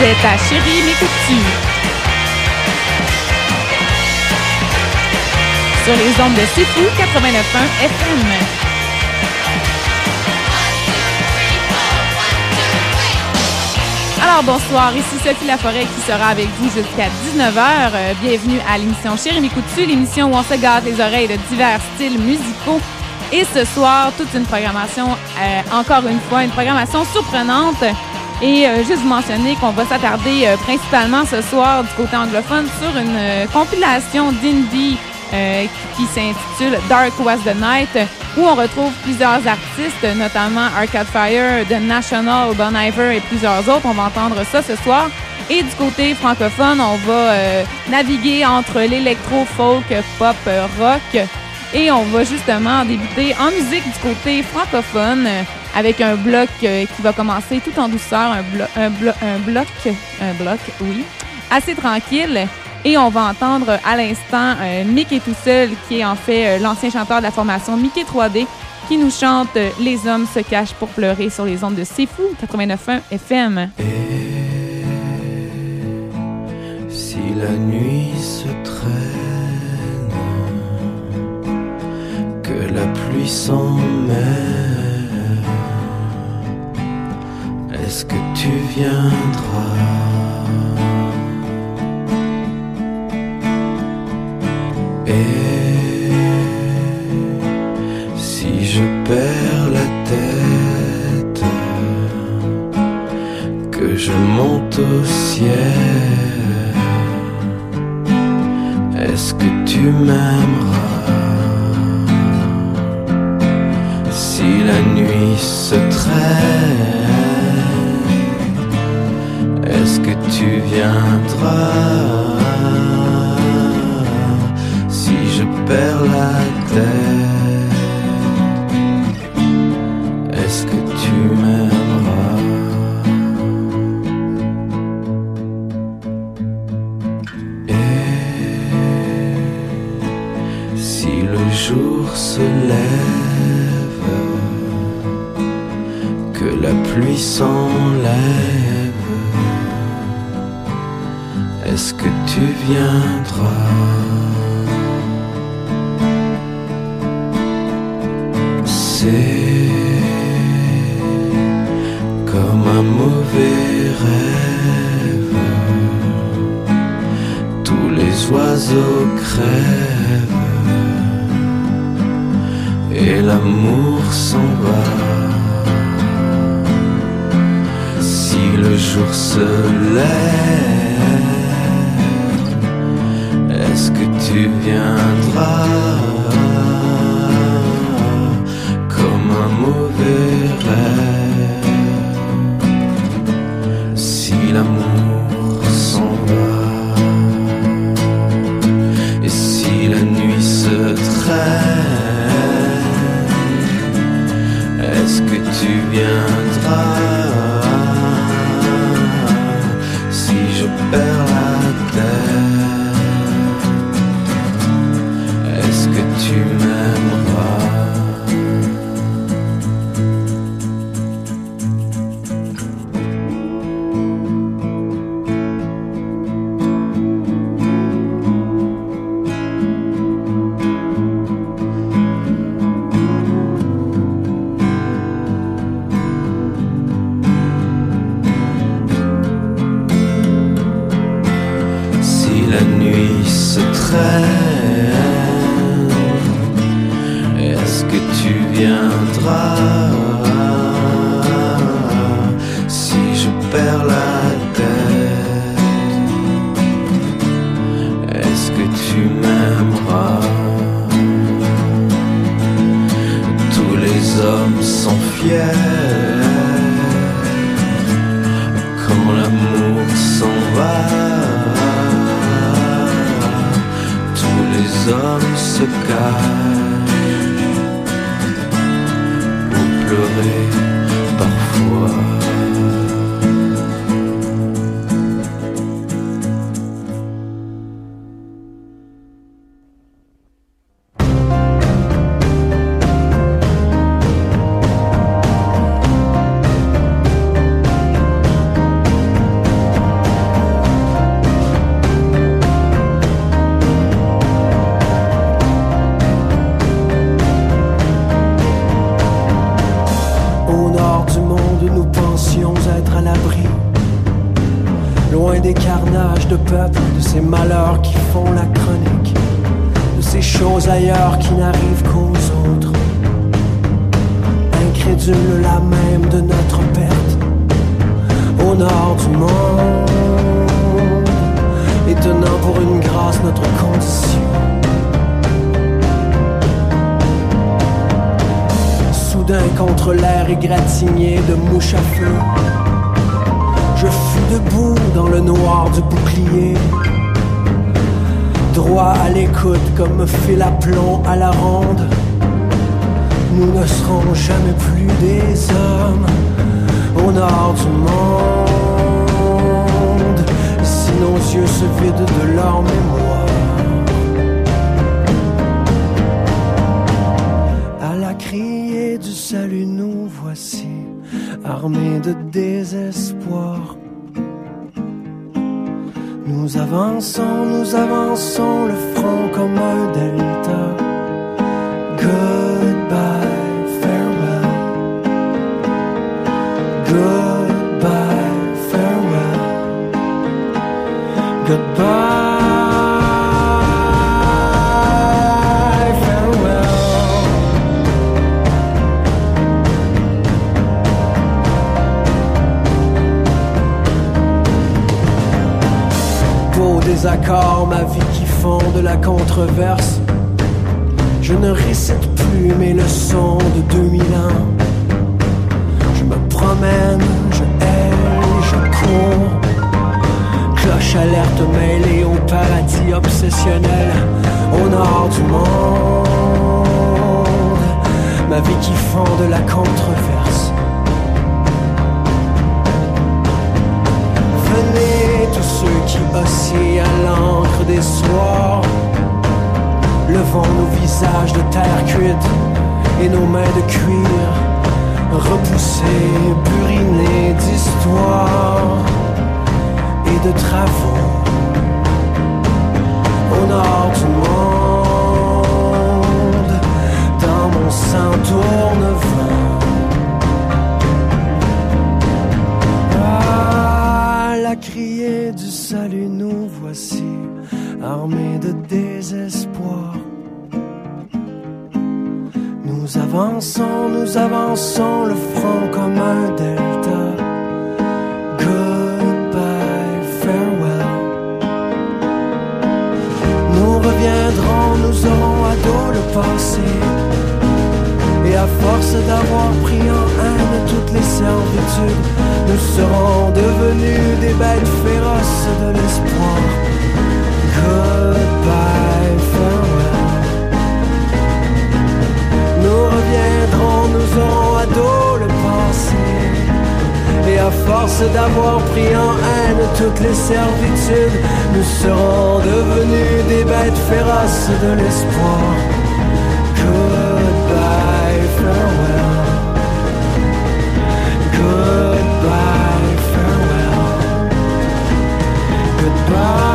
êtes à Chérie, m'écoutes-tu? Sur les ondes de C'est Fou, 89.1 FM. Alors bonsoir, ici Sophie Laforêt qui sera avec vous jusqu'à 19h. Bienvenue à l'émission Chérie, m'écoutes-tu? L'émission où on se gâte les oreilles de divers styles musicaux. Et ce soir, toute une programmation, encore une fois, une programmation surprenante. Et juste vous mentionner qu'on va s'attarder principalement ce soir du côté anglophone sur une compilation d'indie qui s'intitule Dark Was the Night, où on retrouve plusieurs artistes, notamment Arcade Fire, The National, Bon Iver et plusieurs autres. On va entendre ça ce soir. Et du côté francophone, on va naviguer entre l'électro, folk, pop, rock. Et on va justement débuter en musique du côté francophone avec un bloc qui va commencer tout en douceur, un bloc, oui, assez tranquille. Et on va entendre à l'instant Mickey tout seul, qui est en fait l'ancien chanteur de la formation Mickey 3D, qui nous chante « Les hommes se cachent pour pleurer » sur les ondes de C'est Fou, 89.1 FM. Et si la nuit se traîne, que la pluie s'en mêle, est-ce que tu viendras? Et si je perds la tête, que je monte au ciel, est-ce que tu m'aimeras? Si la nuit se traîne, est-ce que tu viendras? Je perds la tête, est-ce que tu m'aimeras? Et si le jour se lève, que la pluie s'enlève, est-ce que tu viendras? C'est comme un mauvais rêve, tous les oiseaux crèvent et l'amour s'en va. Si le jour se lève, est-ce que tu viendras? Un mauvais rêve, si l'amour s'en va, et si la nuit se traîne, est-ce que tu viendras? Si je perds la tête, est-ce que tu m'aimeras? Est-ce que tu viendras? Si je perds la tête, est-ce que tu m'aimeras? Tous les hommes sont fiers quand l'amour s'en va. Les hommes se cachent pour pleurer parfois. de ces malheurs qui font la chronique, de ces choses ailleurs qui n'arrivent qu'aux autres. Incrédule la même de notre perte au nord du monde, étonnant pour une grâce notre condition. Soudain contre l'air égratigné de mouches à feu, je fus debout dans le noir du bouclier, droit à l'écoute comme me fait l'aplomb à la ronde. Nous ne serons jamais plus des hommes au nord du monde, si nos yeux se vident de leur mémoire. À la criée du salut nous voici, armés de désespoir. Nous avançons, le front comme un delta. Goodbye, farewell. Goodbye, farewell. Goodbye, farewell. Beau désaccord, ma vie qui fond de la controverse. Je ne récite plus mes leçons de 2000 ans. Je me promène, je hais, je cours. Cloche alerte mêlée au paradis obsessionnel au nord du monde. Ma vie qui fond de la controverse. Venez tous ceux qui oscillent à l'encre des soirs. Levons nos visages de terre cuite et nos mains de cuir, repoussés, burinés d'histoire et de travaux. Au nord du monde, dans mon sang tourne vent. À la criée du salut nous voici, armés de désespoir. Nous avançons, le front comme un delta. Goodbye, farewell. Nous reviendrons, nous aurons à dos le passé. Et à force d'avoir pris en haine toutes les servitudes, nous serons devenus des bêtes féroces de l'espoir. Goodbye, farewell. Nous reviendrons, nous aurons à dos le passé. Et à force d'avoir pris en haine toutes les servitudes, nous serons devenus des bêtes féroces de l'espoir. Goodbye, farewell. Goodbye, farewell. Goodbye.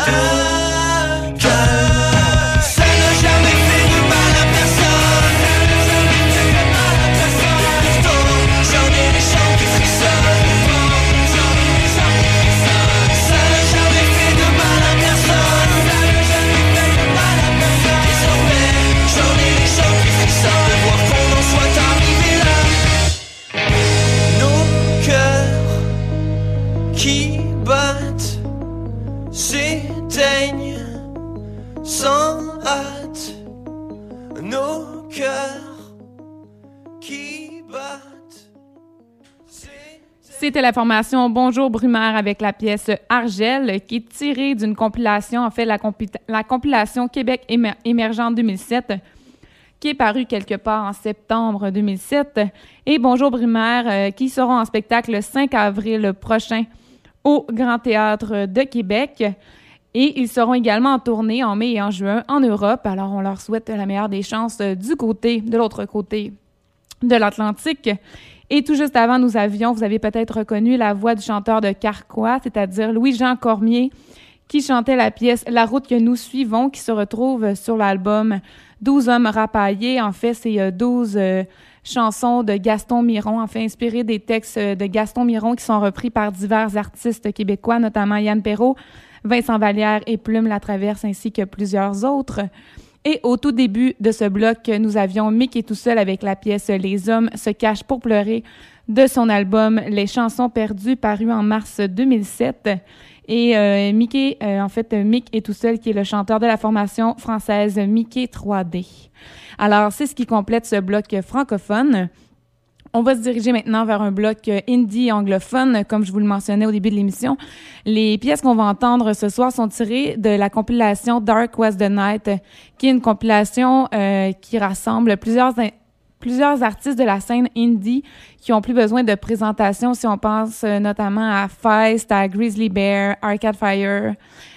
un cœur. Ça n'a jamais fait de mal à personne. J'en ai des gens qui frissonnent. Ça n'a jamais fait de mal à personne. Désormais, j'en ai des gens qui frissonnent de voir qu'on en soit arrivé là. Nos cœurs qui battent s'éteignent sans hâte. Nos cœurs qui battent s'éteignent. C'était la formation Bonjour Brumaire avec la pièce Argel, qui est tirée d'une compilation, en fait, la compilation Québec émergent 2007, qui est parue quelque part en septembre 2007. Et Bonjour Brumaire, qui seront en spectacle le 5 avril prochain au Grand Théâtre de Québec. Et ils seront également en tournée en mai et en juin en Europe. Alors, on leur souhaite la meilleure des chances de l'autre côté de l'Atlantique. Et tout juste avant, vous avez peut-être reconnu la voix du chanteur de Carquois, c'est-à-dire Louis-Jean Cormier, qui chantait la pièce « La route que nous suivons », qui se retrouve sur l'album « 12 hommes rapaillés ». En fait, c'est 12 chansons de Gaston Miron, en fait inspirées des textes de Gaston Miron qui sont repris par divers artistes québécois, notamment Yann Perrault, Vincent Vallière et Plume Latraverse, ainsi que plusieurs autres. Et au tout début de ce bloc, nous avions Mick tout seul avec la pièce « Les hommes se cachent pour pleurer » de son album « Les chansons perdues » paru en mars 2007. Et Mick est tout seul, qui est le chanteur de la formation française Mickey 3D. Alors, c'est ce qui complète ce bloc francophone. On va se diriger maintenant vers un bloc indie anglophone, comme je vous le mentionnais au début de l'émission. Les pièces qu'on va entendre ce soir sont tirées de la compilation Dark Was the Night, qui est une compilation qui rassemble plusieurs artistes de la scène indie qui ont plus besoin de présentation, si on pense notamment à Feist, à Grizzly Bear, Arcade Fire,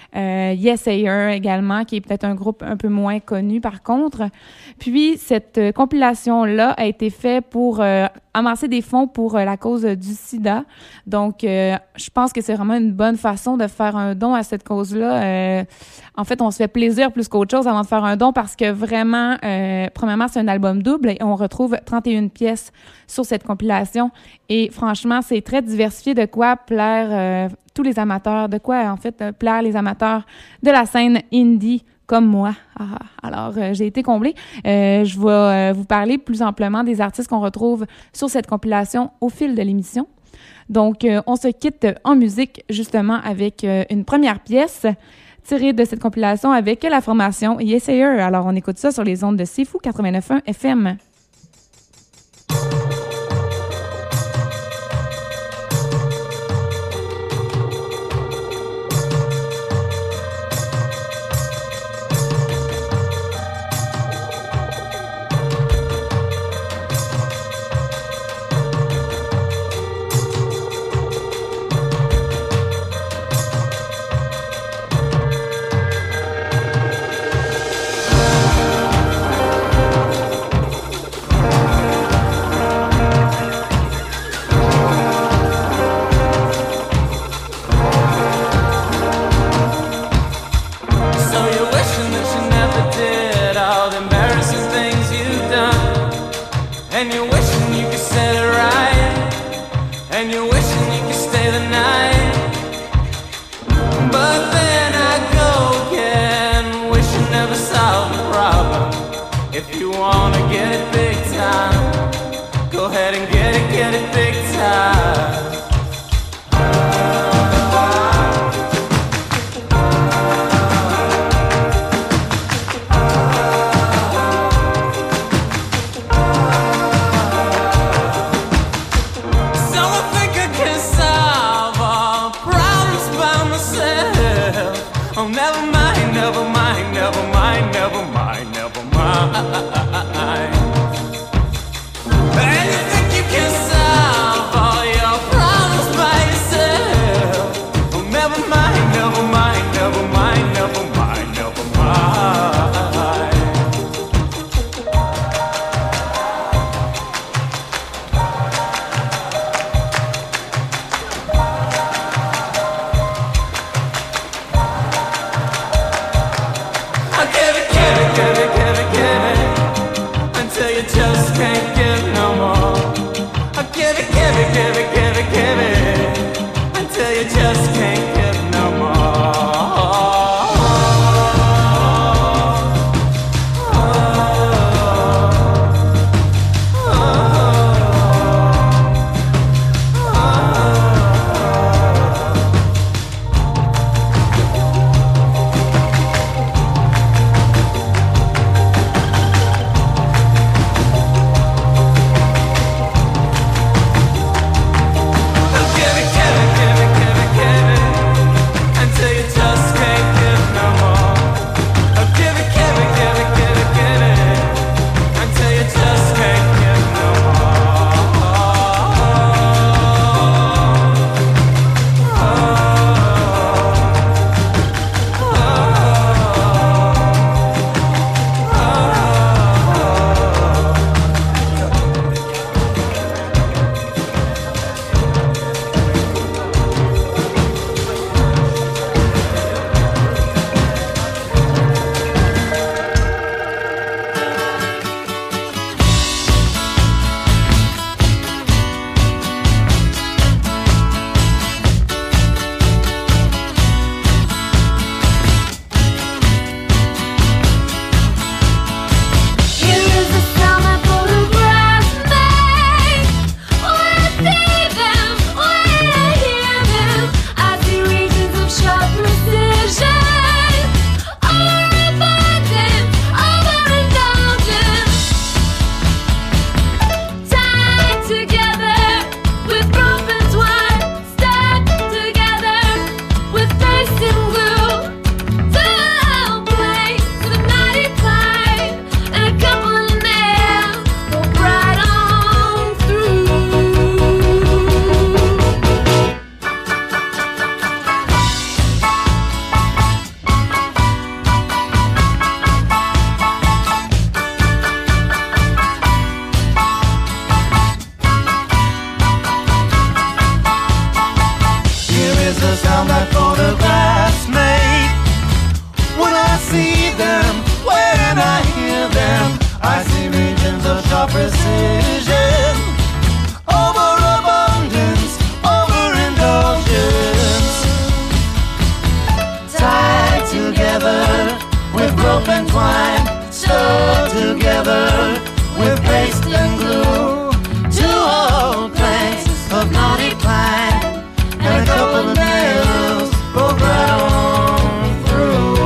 Yesayer également, qui est peut-être un groupe un peu moins connu par contre. Puis cette compilation-là a été faite pour amasser des fonds pour la cause du sida. Donc, je pense que c'est vraiment une bonne façon de faire un don à cette cause-là. En fait, on se fait plaisir plus qu'autre chose avant de faire un don parce que vraiment, premièrement, c'est un album double et on retrouve 31 pièces sur cette compilation. Et franchement, c'est très diversifié, de quoi plaire tous les amateurs, plaire les amateurs de la scène indie comme moi. Alors, j'ai été comblée. Je vais vous parler plus amplement des artistes qu'on retrouve sur cette compilation au fil de l'émission. Donc, on se quitte en musique justement avec une première pièce tirée de cette compilation avec la formation Yesayer. Alors, on écoute ça sur les ondes de C'est Fou 89.1 FM. rope and twine, sewed together with paste and glue. Two old planks of knotty pine and a couple of nails broke right on through.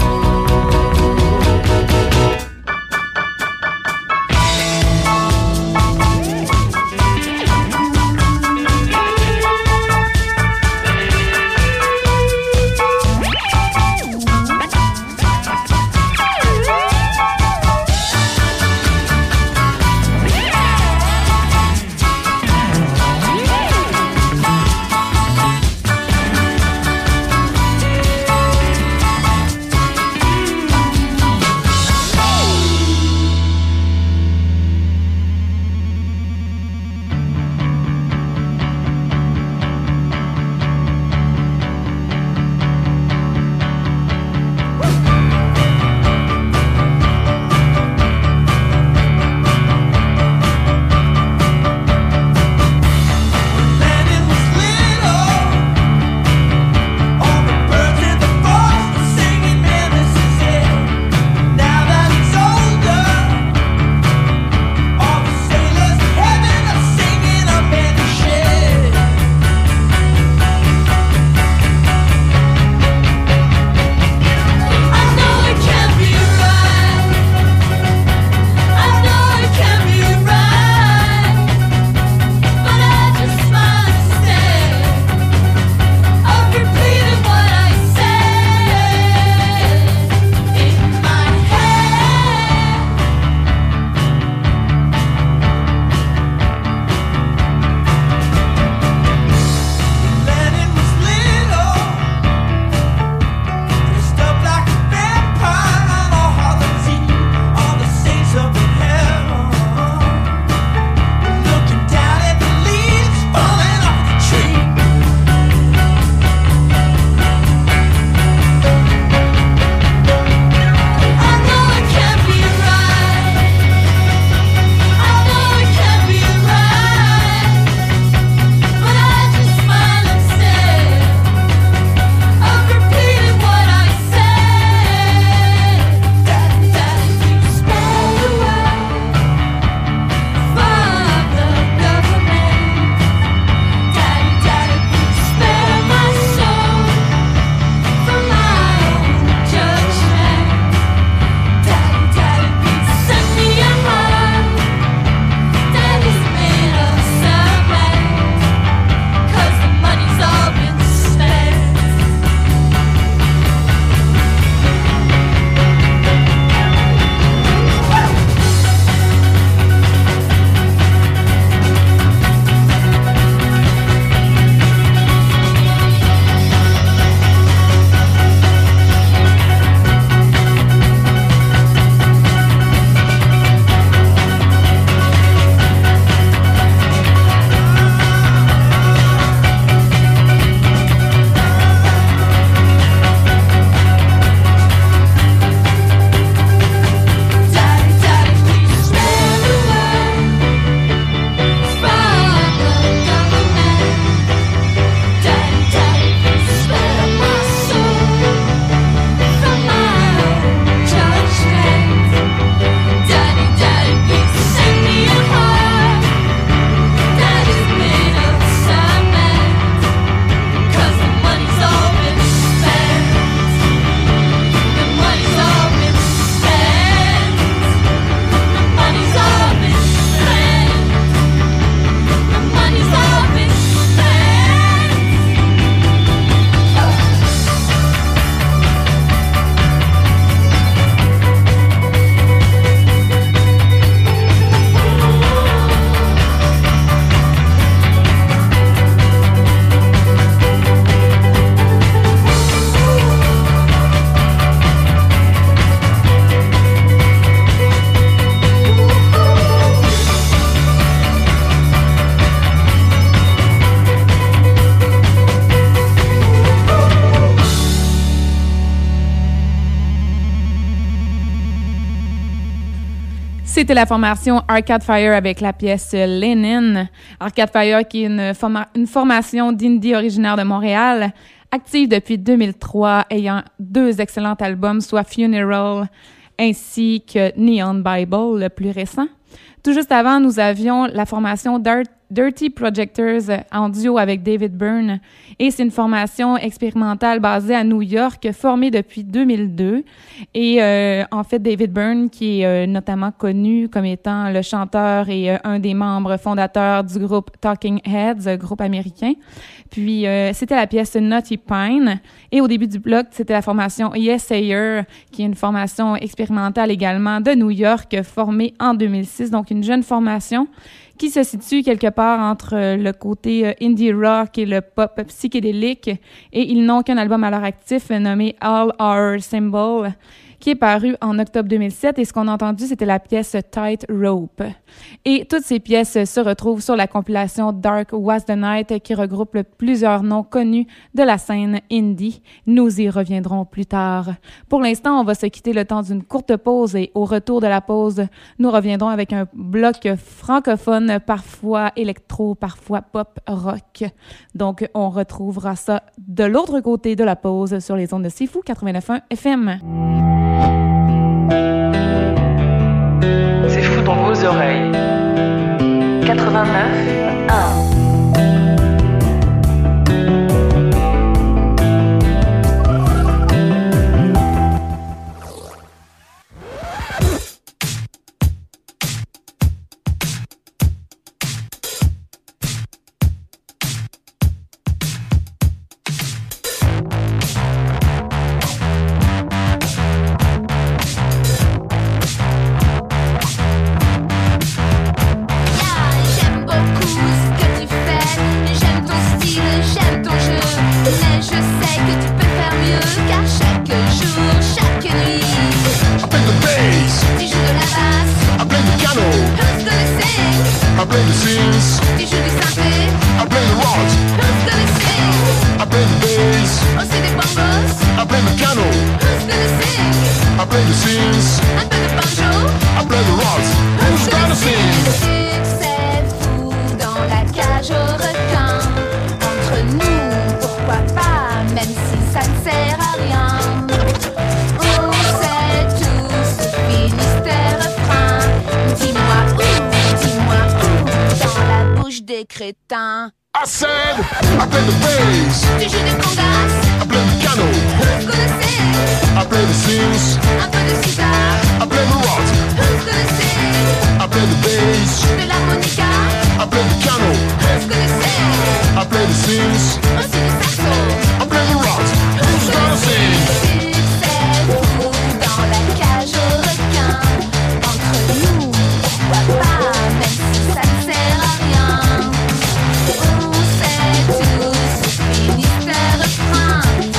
C'était la formation Arcade Fire avec la pièce Lenin. Arcade Fire qui est une formation d'indie originaire de Montréal. active depuis 2003, ayant 2 excellents albums, soit Funeral ainsi que Neon Bible, le plus récent. Tout juste avant, nous avions la formation Dirty Projectors en duo avec David Byrne. Et c'est une formation expérimentale basée à New York, formée depuis 2002. Et en fait, David Byrne, qui est notamment connu comme étant le chanteur et un des membres fondateurs du groupe Talking Heads, groupe américain. Puis, c'était la pièce Naughty Pine. Et au début du bloc, c'était la formation Yesayer, qui est une formation expérimentale également de New York, formée en 2006. Donc, une jeune formation qui se situe quelque part entre le côté indie rock et le pop psychédélique. Et ils n'ont qu'un album à leur actif nommé All Our Symbol, qui est paru en octobre 2007. Et ce qu'on a entendu, c'était la pièce Tight Rope. Et toutes ces pièces se retrouvent sur la compilation Dark Was the Night, qui regroupe plusieurs noms connus de la scène indie. Nous y reviendrons plus tard. Pour l'instant, on va se quitter le temps d'une courte pause et au retour de la pause, nous reviendrons avec un bloc francophone, parfois électro, parfois pop rock. Donc, on retrouvera ça de l'autre côté de la pause sur les ondes de C'est Fou 89.1 FM. C'est fou dans vos oreilles. 89.1. I said, I play the bass. Tu joues des congas. I play the piano. Who's gonna sing? I play the sings. Un peu de sitar. I play the rock. Who's gonna sing? I play the bass. De l'harmonica. I play the piano. Who's gonna sing? I play the sings. Aussi du saxo. I play the rock. Who's gonna sing? Succès fou dans la cage au requin. Entre nous, pourquoi pas, même si ça ne sert à rien. On sait tous ce finistère refrain.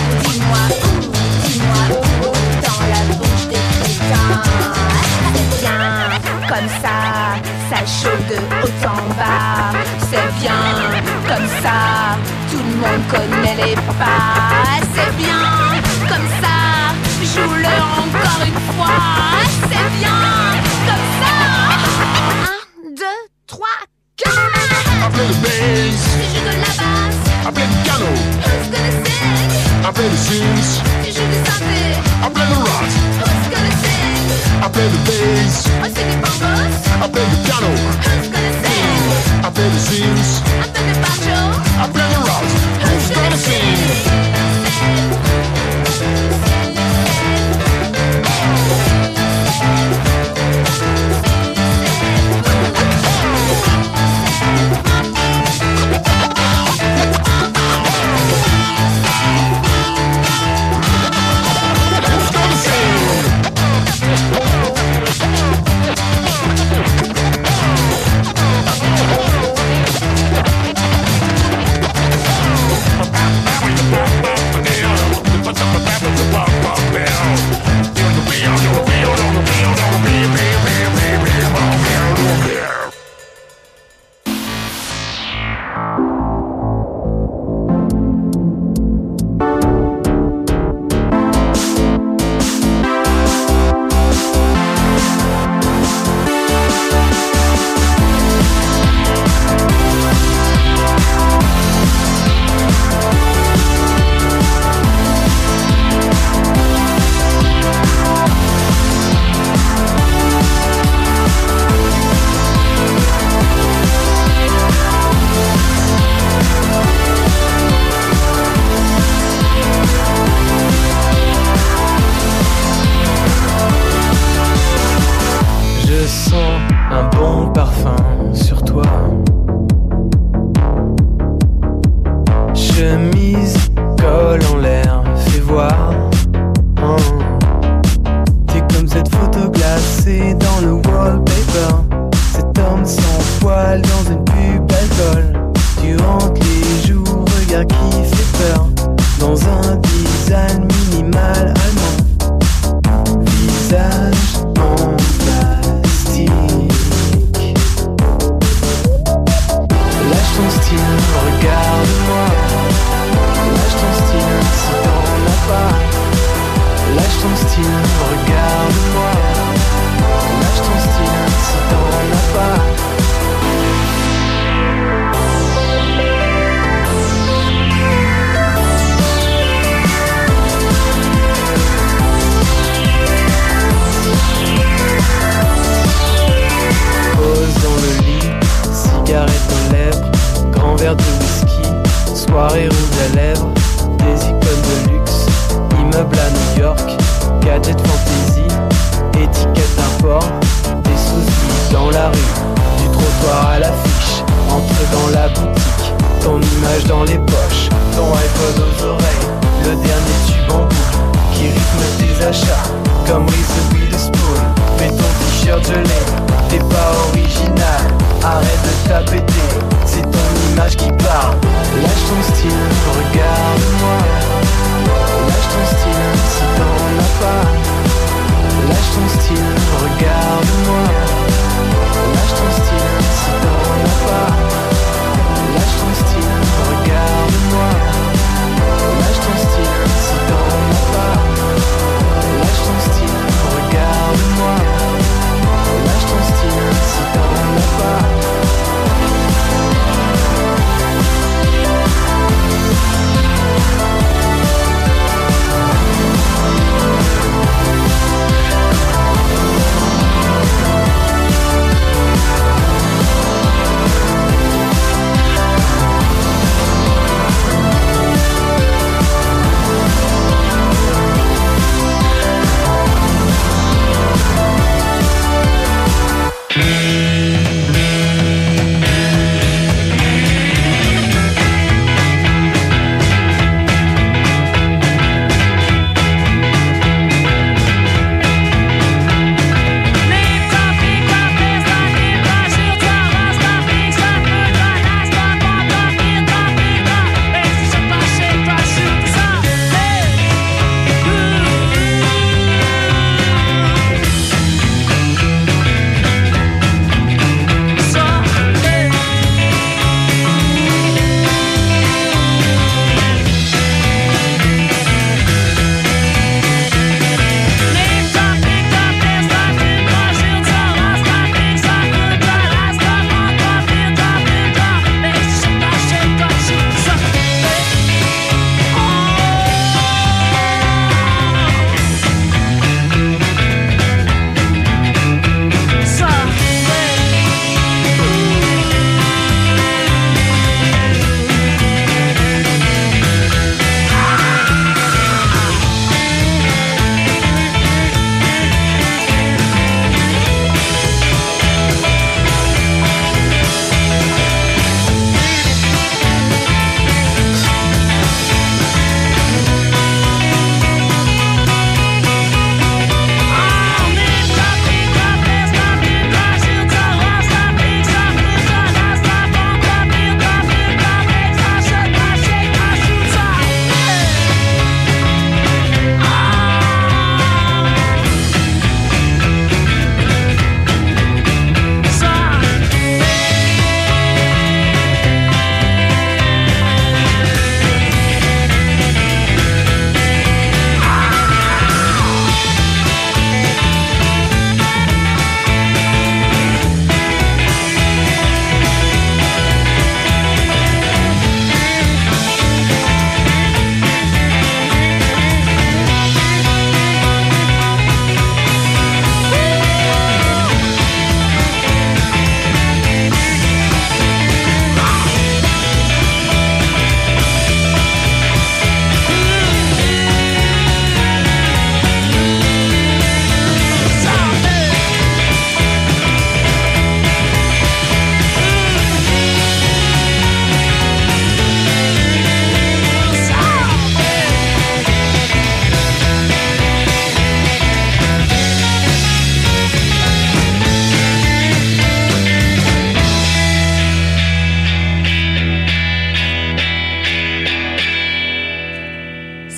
Dis-moi où, dans la bouche des crétins. C'est bien, comme ça chauffe de haut en bas. C'est bien, comme ça, tout le monde connaît les pas. C'est bien, comme ça, joue-le encore une fois. C'est bien, comme ça. 1, 2, 3, 4. I play the bass. Tu joues de la basse. I play the piano. Who's gonna sing? I play the sings. Tu joues du synthé. I play the rock. Who's gonna sing? I play the bass. Aussi des bongos. I play the piano. Who's gonna sing? I play the sings. Un peu de banjo. I play the rock. Who's gonna sing?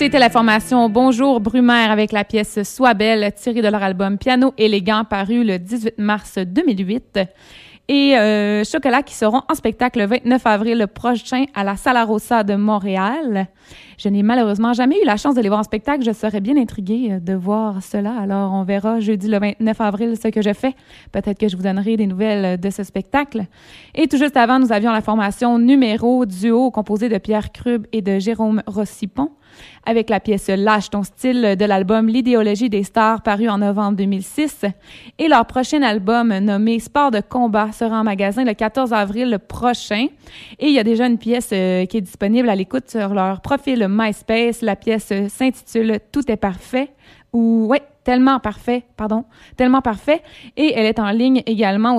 C'était la formation Bonjour Brumaire avec la pièce Sois belle, tirée de leur album Piano élégant, paru le 18 mars 2008. Et Chocolat qui seront en spectacle le 29 avril prochain à la Sala Rossa de Montréal. Je n'ai malheureusement jamais eu la chance de les voir en spectacle. Je serais bien intriguée de voir cela. Alors, on verra jeudi le 29 avril ce que je fais. Peut-être que je vous donnerai des nouvelles de ce spectacle. Et tout juste avant, nous avions la formation Numéro, duo composé de Pierre Krub et de Jérôme Rossipon, avec la pièce Lâche ton style de l'album L'idéologie des stars, paru en novembre 2006. Et leur prochain album, nommé Sport de combat, sera en magasin le 14 avril prochain. Et il y a déjà une pièce qui est disponible à l'écoute sur leur profil MySpace. La pièce s'intitule Tout est parfait, ou Tellement parfait. Et elle est en ligne également au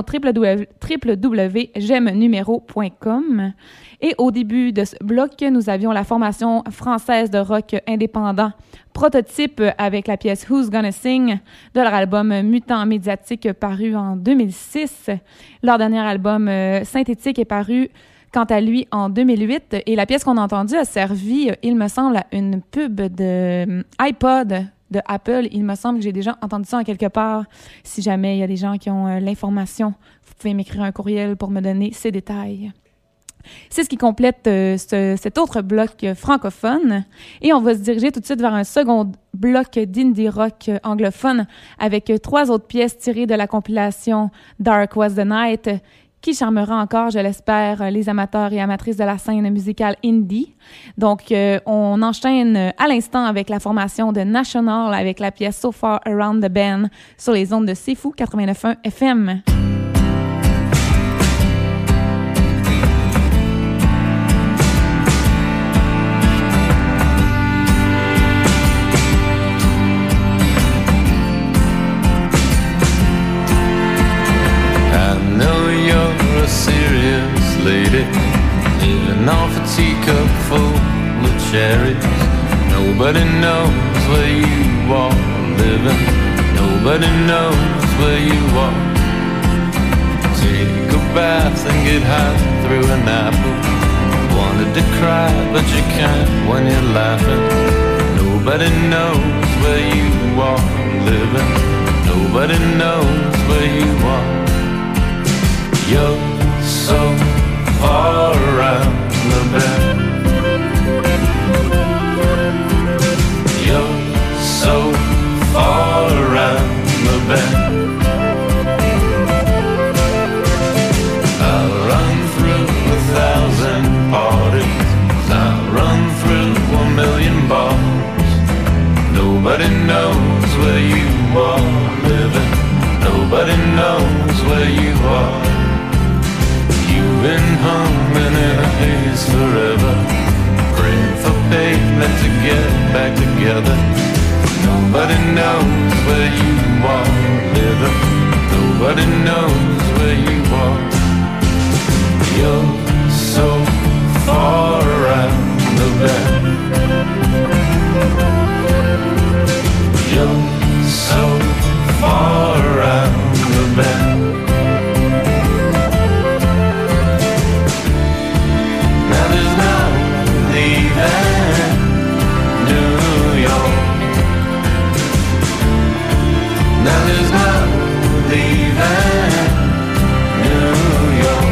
www.jaimenumero.com. Et au début de ce bloc, nous avions la formation française de rock indépendant Prototype avec la pièce Who's Gonna Sing de leur album Mutant médiatique paru en 2006. Leur dernier album synthétique est paru quant à lui en 2008. Et la pièce qu'on a entendue a servi, il me semble, à une pub de iPod de Apple. Il me semble que j'ai déjà entendu ça en quelque part. Si jamais il y a des gens qui ont l'information, vous pouvez m'écrire un courriel pour me donner ces détails. C'est ce qui complète cet autre bloc francophone. Et on va se diriger tout de suite vers un second bloc d'indie rock anglophone avec 3 autres pièces tirées de la compilation Dark Was the Night, qui charmera encore, je l'espère, les amateurs et amatrices de la scène musicale indie. Donc, on enchaîne à l'instant avec la formation de National avec la pièce So Far Around the Bend sur les ondes de C'est Fou 89.1 FM. Serious lady, living off a teacup full of cherries. Nobody knows where you are living. Nobody knows where you are. Take a bath and get high through an apple. Wanted to cry, but you can't when you're laughing. Nobody knows where you are living. Nobody knows where you are. You're so far around the bend. You're so far around the bend. I'll run through 1,000 parties. I'll run through 1,000,000 bars. Nobody knows where you are living. Nobody knows where you are. You've been humming in a haze forever, praying for pavement to get back together. Nobody knows where you are living. Nobody knows where you are. You're so far around the bend. You're so far around the bend. Now there's no leaving New York.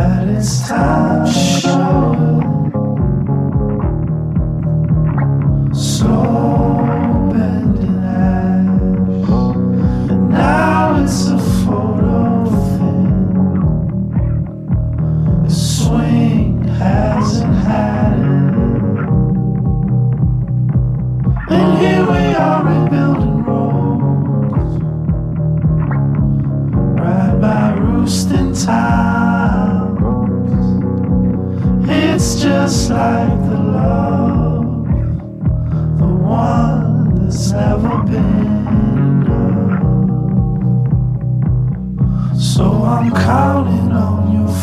that it's time to show it. Slow bending ash. Now it's a photo thing. The swing hasn't had it. And here we are rebuilding roads, right by roosting towns. It's just like the love, the one that's never been enough. So I'm counting on your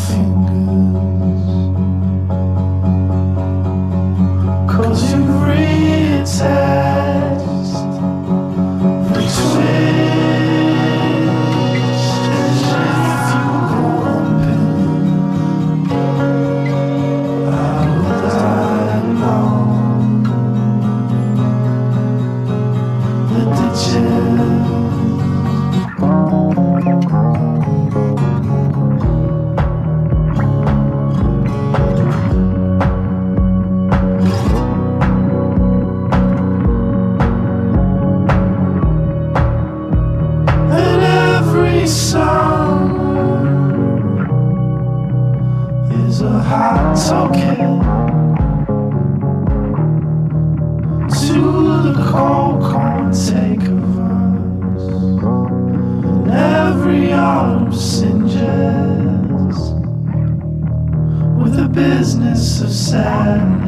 fingers, 'cause you reattached the twist. If you go bumping, I will die alone. Let the chill. And every song is a hot token to the cold corn take of us. And every autumn singes with the business of sadness.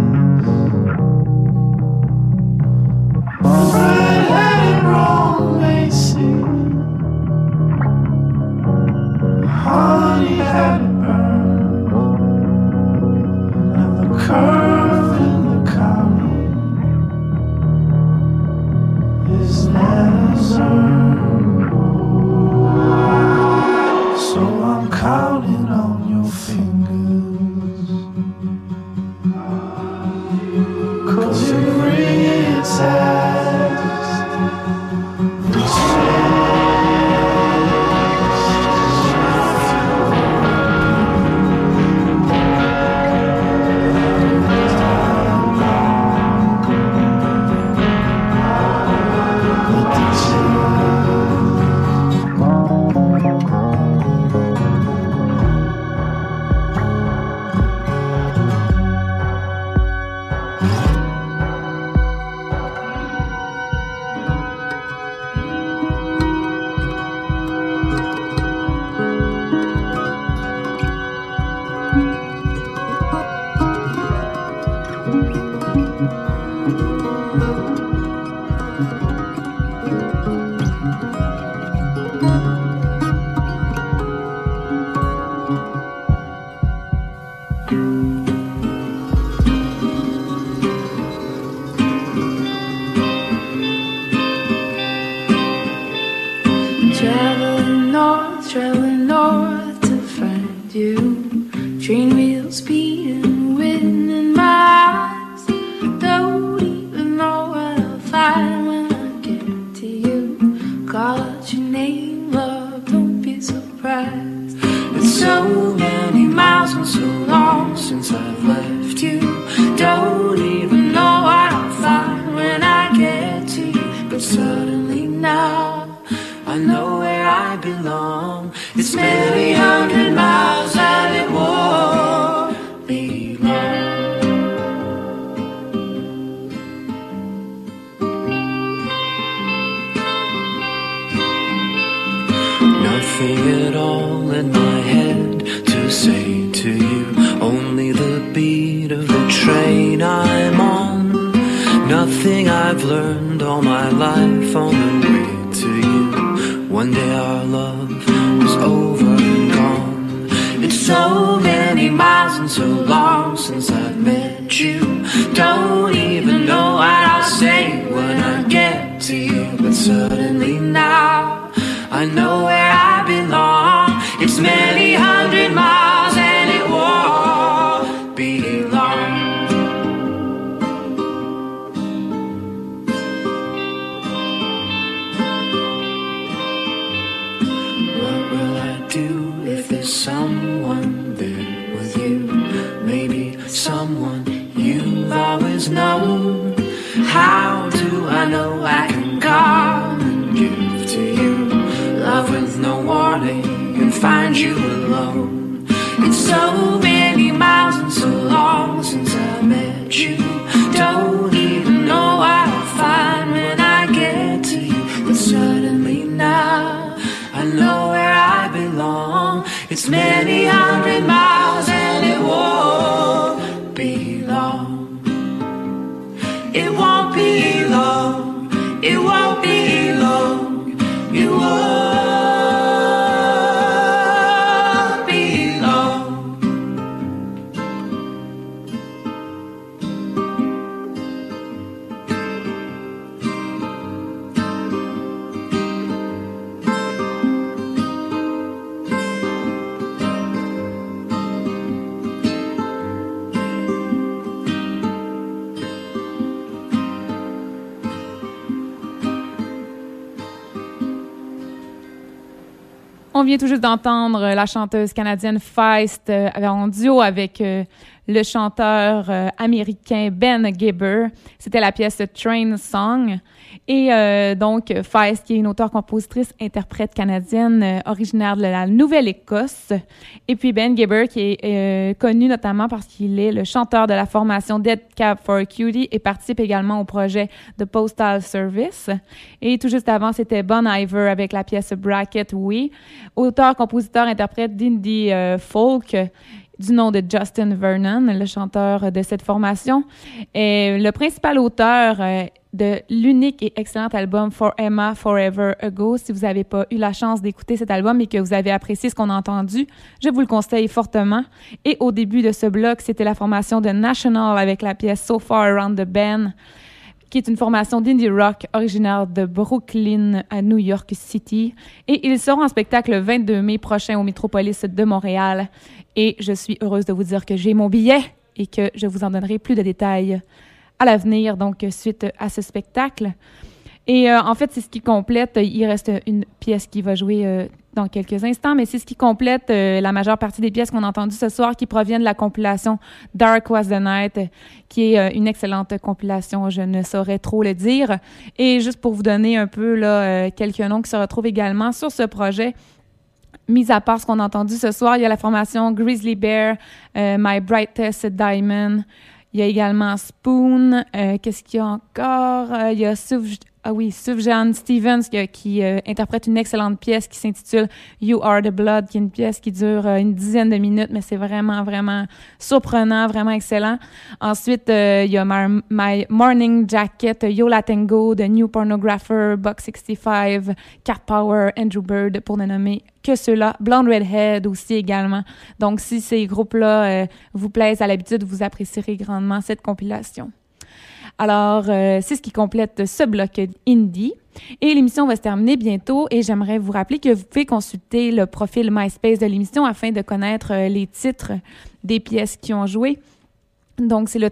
Red-headed Rome Macy, honey had it burned, and the curve in the county is Nana's urn. So I'm counting on your fingers, 'cause you reattached the Traveling north to find you. Train wheels beating, wind in my eyes. Don't even know what I'll find when I get to you. Call out your name, love, don't be surprised. It's so many miles and so long since I've left you. Don't even know what I'll find when I get to you. But suddenly now I know where I belong. It's many hundred miles and it won't be long. Nothing at all in my head to say to you. Only the beat of the train I'm on. Nothing I've learned all my life on the way to you. One day our love was over and gone. It's so many miles and so long since I've met you. Don't even know what I'll say when I get to you. But suddenly now I know where I belong. It's many hundred miles and it won't be long. What will I do if there's someone there? find you alone. It's so many miles and so long since I met you. Don't even know what I'll find when I get to you. But suddenly now I know where I belong. It's many hundred miles and it won't be long. It won't be long. It won't be long. It won't. On vient tout juste d'entendre la chanteuse canadienne Feist en duo avec le chanteur américain Ben Gibbard. C'était la pièce Train Song. Et donc, Feist, qui est une auteure-compositrice, interprète canadienne originaire de la Nouvelle-Écosse. Et puis Ben Gibbard, qui est connu notamment parce qu'il est le chanteur de la formation Dead Cab for Cutie et participe également au projet The Postal Service. Et tout juste avant, c'était Bon Iver avec la pièce Bracket We, auteur, compositeur, interprète d'indie folk du nom de Justin Vernon, le chanteur de cette formation. Et le principal auteur de l'unique et excellent album For Emma Forever Ago. Si vous n'avez pas eu la chance d'écouter cet album et que vous avez apprécié ce qu'on a entendu, je vous le conseille fortement. Et au début de ce bloc, c'était la formation de National avec la pièce So Far Around the Bend, qui est une formation d'indie rock originaire de Brooklyn à New York City. Et ils seront en spectacle le 22 mai prochain au Métropolis de Montréal. Et je suis heureuse de vous dire que j'ai mon billet et que je vous en donnerai plus de détails à l'avenir, donc suite à ce spectacle. Et en fait, c'est ce qui complète. Il reste une pièce qui va jouer dans quelques instants, mais c'est ce qui complète la majeure partie des pièces qu'on a entendues ce soir qui proviennent de la compilation Dark Was the Night, qui est une excellente compilation, je ne saurais trop le dire. Et juste pour vous donner un peu là, quelques noms qui se retrouvent également sur ce projet, mis à part ce qu'on a entendu ce soir, il y a la formation Grizzly Bear, My Brightest Diamond. Il y a également Spoon. Qu'est-ce qu'il y a encore? Il y a Sufjan Stevens qui interprète une excellente pièce qui s'intitule You Are the Blood, qui est une pièce qui dure une dizaine de minutes, mais c'est vraiment, vraiment surprenant, vraiment excellent. Ensuite, il y a My Morning Jacket, Yo La Tengo, The New Pornographer, Buck 65, Cat Power, Andrew Bird, pour ne nommer que ceux-là. Blonde Redhead aussi également. Donc, si ces groupes-là vous plaisent à l'habitude, vous apprécierez grandement cette compilation. Alors, c'est ce qui complète ce bloc indie. Et l'émission va se terminer bientôt et j'aimerais vous rappeler que vous pouvez consulter le profil MySpace de l'émission afin de connaître les titres des pièces qui ont joué. Donc, c'est le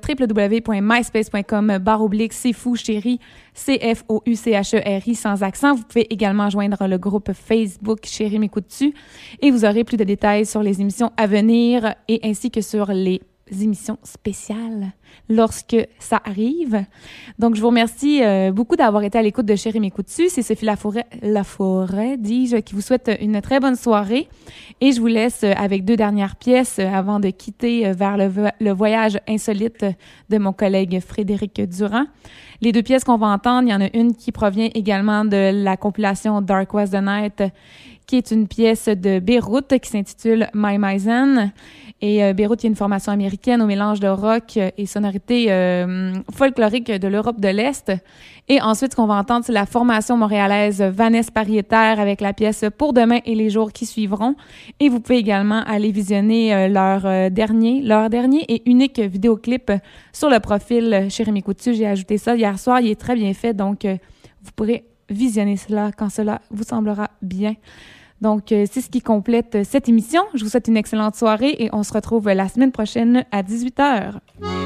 www.myspace.com/c'est fou chéri, CFOUCHERI sans accent. Vous pouvez également joindre le groupe Facebook Chéri m'écoutes-tu et vous aurez plus de détails sur les émissions à venir et ainsi que sur les émissions spéciales lorsque ça arrive. Donc, je vous remercie beaucoup d'avoir été à l'écoute de Chéri m'écoutes-tu. C'est Sophie Laforêt, dis-je, qui vous souhaite une très bonne soirée. Et je vous laisse avec 2 dernières pièces avant de quitter vers le voyage insolite de mon collègue Frédéric Durand. Les 2 pièces qu'on va entendre, il y en a une qui provient également de la compilation Dark Was the Night, qui est une pièce de Beyrouth qui s'intitule My Maizen. Et Beyrouth, il y a une formation américaine au mélange de rock et sonorités folkloriques de l'Europe de l'Est. Et ensuite, ce qu'on va entendre, c'est la formation montréalaise Vanessa Pariétaire avec la pièce Pour demain et les jours qui suivront. Et vous pouvez également aller visionner leur dernier et unique vidéoclip sur le profil Chéri m'écoutes-tu. J'ai ajouté ça hier soir. Il est très bien fait, donc vous pourrez visionner cela quand cela vous semblera bien. Donc, c'est ce qui complète cette émission. Je vous souhaite une excellente soirée et on se retrouve la semaine prochaine à 18h.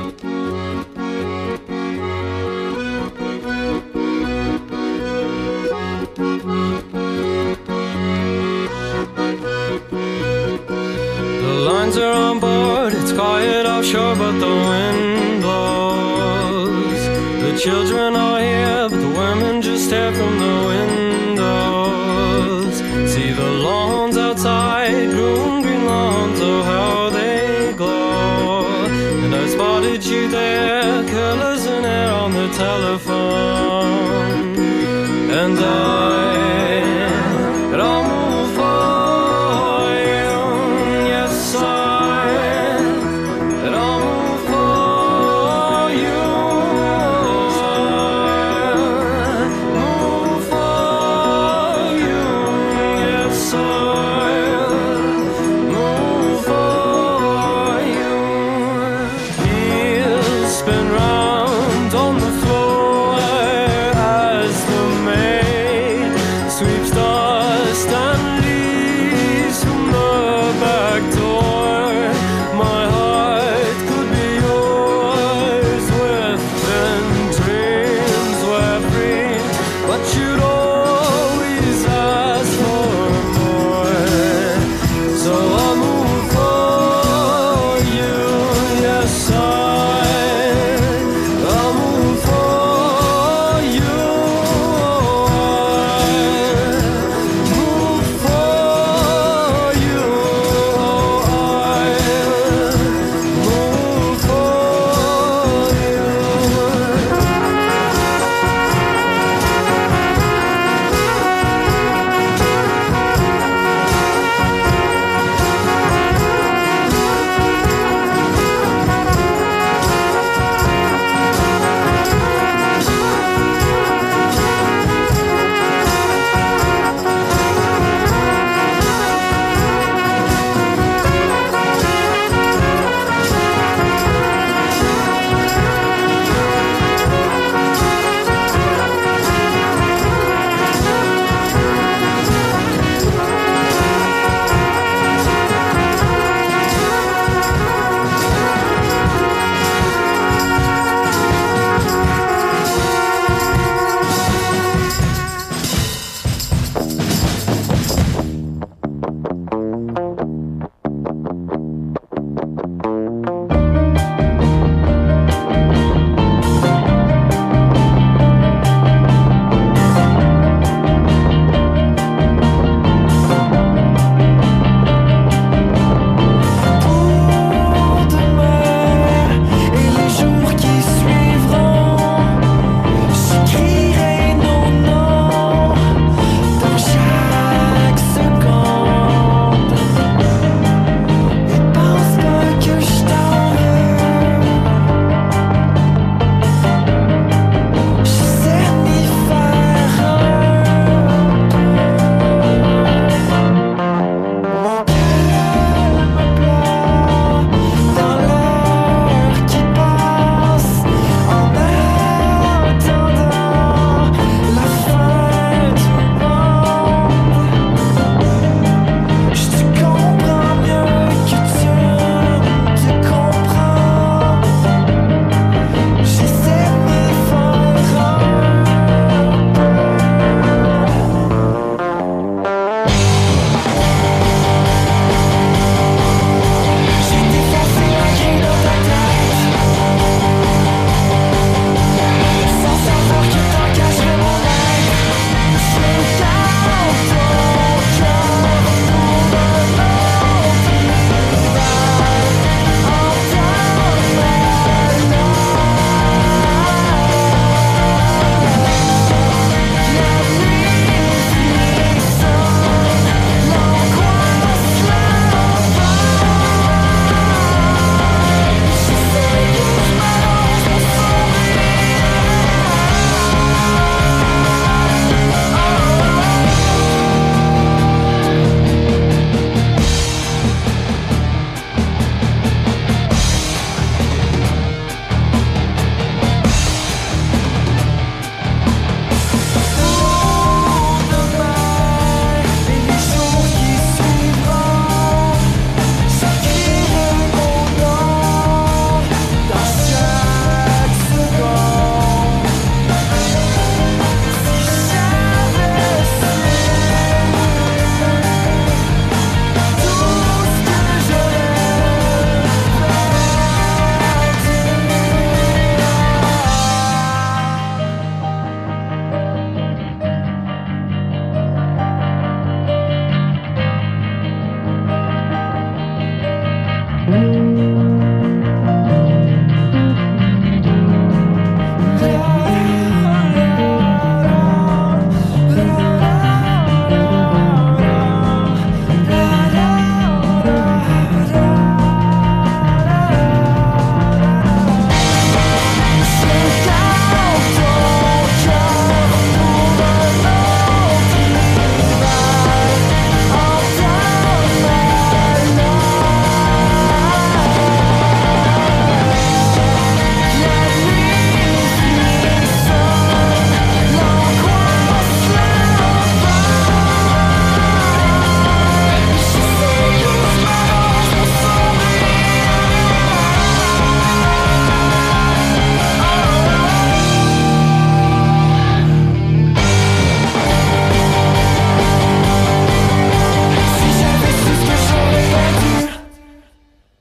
The lines are on board, it's quiet offshore, but the wind blows. The children are here, but the women just stare from the windows. See the lawns outside grew be there, colors in it on the telephone. And